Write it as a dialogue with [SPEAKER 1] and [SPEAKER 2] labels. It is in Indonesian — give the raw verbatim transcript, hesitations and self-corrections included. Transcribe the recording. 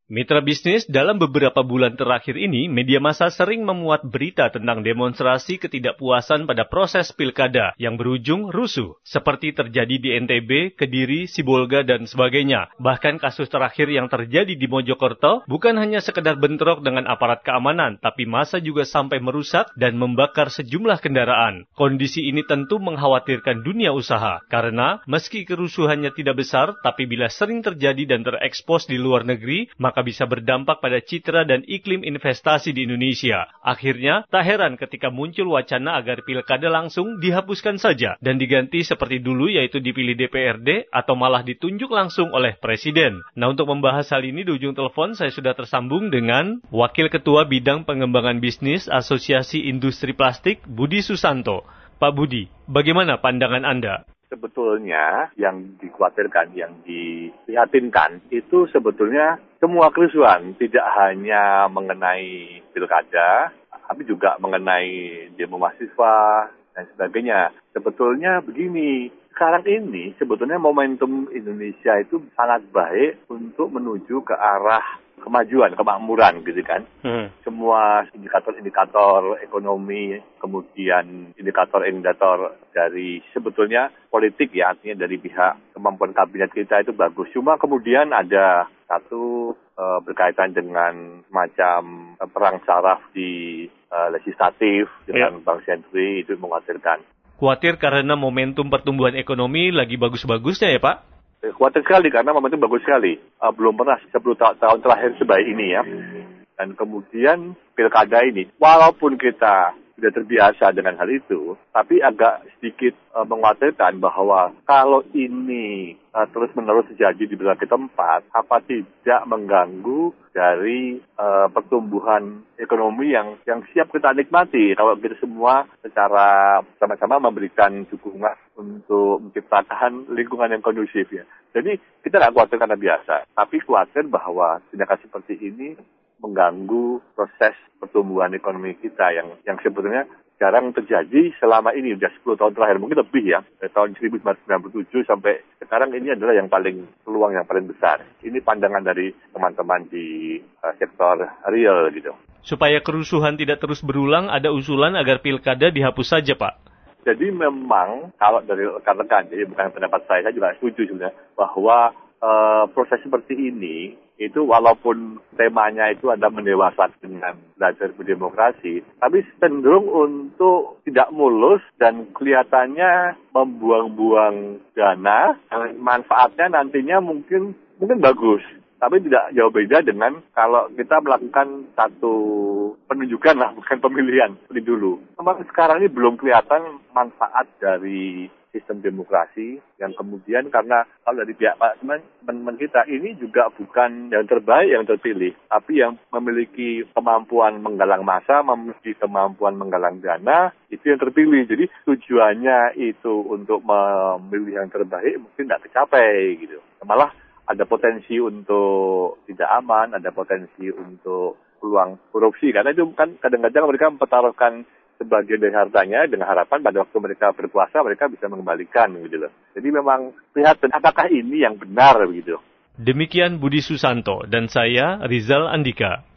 [SPEAKER 1] Mitra bisnis, dalam beberapa bulan terakhir ini, media massa sering memuat berita tentang demonstrasi ketidakpuasan pada proses pilkada yang berujung rusuh, seperti terjadi di N T B, Kediri, Sibolga, dan sebagainya. Bahkan kasus terakhir yang terjadi di Mojokerto bukan hanya sekedar bentrok dengan aparat keamanan, tapi massa juga sampai merusak dan membakar sejumlah kendaraan. Kondisi ini tentu mengkhawatirkan dunia usaha, karena meski kerusuhannya tidak besar, tapi bila sering terjadi dan terekspos di luar negeri, maka maka bisa berdampak pada citra dan iklim investasi di Indonesia. Akhirnya, tak heran ketika muncul wacana agar pilkada langsung dihapuskan saja dan diganti seperti dulu, yaitu dipilih D P R D atau malah ditunjuk langsung oleh Presiden. Nah, untuk membahas hal ini di ujung telepon saya sudah tersambung dengan Wakil Ketua Bidang Pengembangan Bisnis Asosiasi Industri Plastik, Budi Susanto. Pak Budi, bagaimana pandangan Anda?
[SPEAKER 2] Sebetulnya yang dikhawatirkan, yang diprihatinkan itu sebetulnya semua kerusuhan, tidak hanya mengenai pilkada, tapi juga mengenai demo mahasiswa dan sebagainya. Sebetulnya begini, sekarang ini sebetulnya momentum Indonesia itu sangat baik untuk menuju ke arah kemajuan, kemakmuran gitu kan. Hmm. Semua indikator-indikator ekonomi, kemudian indikator-indikator dari sebetulnya politik ya, artinya dari pihak kemampuan kabinet kita itu bagus. Cuma kemudian ada satu uh, berkaitan dengan macam uh, perang saraf di uh, legislatif dengan yeah. Bang Sentri, itu mengkhawatirkan.
[SPEAKER 1] Khawatir karena momentum pertumbuhan ekonomi lagi bagus-bagusnya ya Pak?
[SPEAKER 2] Khawatir sekali karena momentum bagus sekali. Uh, belum pernah sepuluh ta- tahun terakhir sebaik ini ya. Dan kemudian pilkada ini, walaupun kita sudah terbiasa dengan hal itu, tapi agak sedikit uh, mengkhawatirkan bahwa kalau ini uh, terus-menerus terjadi di berbagai tempat, apa tidak mengganggu dari uh, pertumbuhan ekonomi yang yang siap kita nikmati kalau kita semua secara sama-sama memberikan dukungan untuk menciptakan lingkungan yang kondusif ya. Jadi kita tidak khawatir karena biasa, tapi khawatir bahwa tindakan seperti ini mengganggu proses pertumbuhan ekonomi kita yang yang sebetulnya jarang terjadi selama ini, sudah sepuluh tahun terakhir, mungkin lebih ya, dari tahun seribu sembilan ratus sembilan puluh tujuh sampai sekarang ini adalah yang paling peluang yang paling besar. Ini pandangan dari teman-teman di uh, sektor real gitu.
[SPEAKER 1] Supaya kerusuhan tidak terus berulang, ada usulan agar pilkada dihapus saja Pak?
[SPEAKER 2] Jadi memang kalau dari rekan-rekan, jadi bukan pendapat saya, saya juga setuju sebenarnya bahwa uh, proses seperti ini itu walaupun temanya itu ada mendewasakan dengan belajar berdemokrasi, tapi cenderung untuk tidak mulus dan kelihatannya membuang-buang dana, manfaatnya nantinya mungkin mungkin bagus. Tapi tidak jauh beda dengan kalau kita melakukan satu penunjukan lah, bukan pemilihan seperti dulu. Memang sekarang ini belum kelihatan manfaat dari sistem demokrasi yang kemudian karena kalau dari pihak teman-teman kita ini juga bukan yang terbaik yang terpilih, tapi yang memiliki kemampuan menggalang massa, memiliki kemampuan menggalang dana, itu yang terpilih. Jadi tujuannya itu untuk memilih yang terbaik mungkin tidak tercapai gitu. Malah ada potensi untuk tidak aman, ada potensi untuk peluang korupsi. Karena itu kan kadang-kadang mereka mempertaruhkan sebagian dari hartanya dengan harapan pada waktu mereka berkuasa mereka bisa mengembalikan gitu loh. Jadi memang lihat apakah ini yang benar begitu.
[SPEAKER 1] Demikian Budi Susanto dan saya Rizal Andika.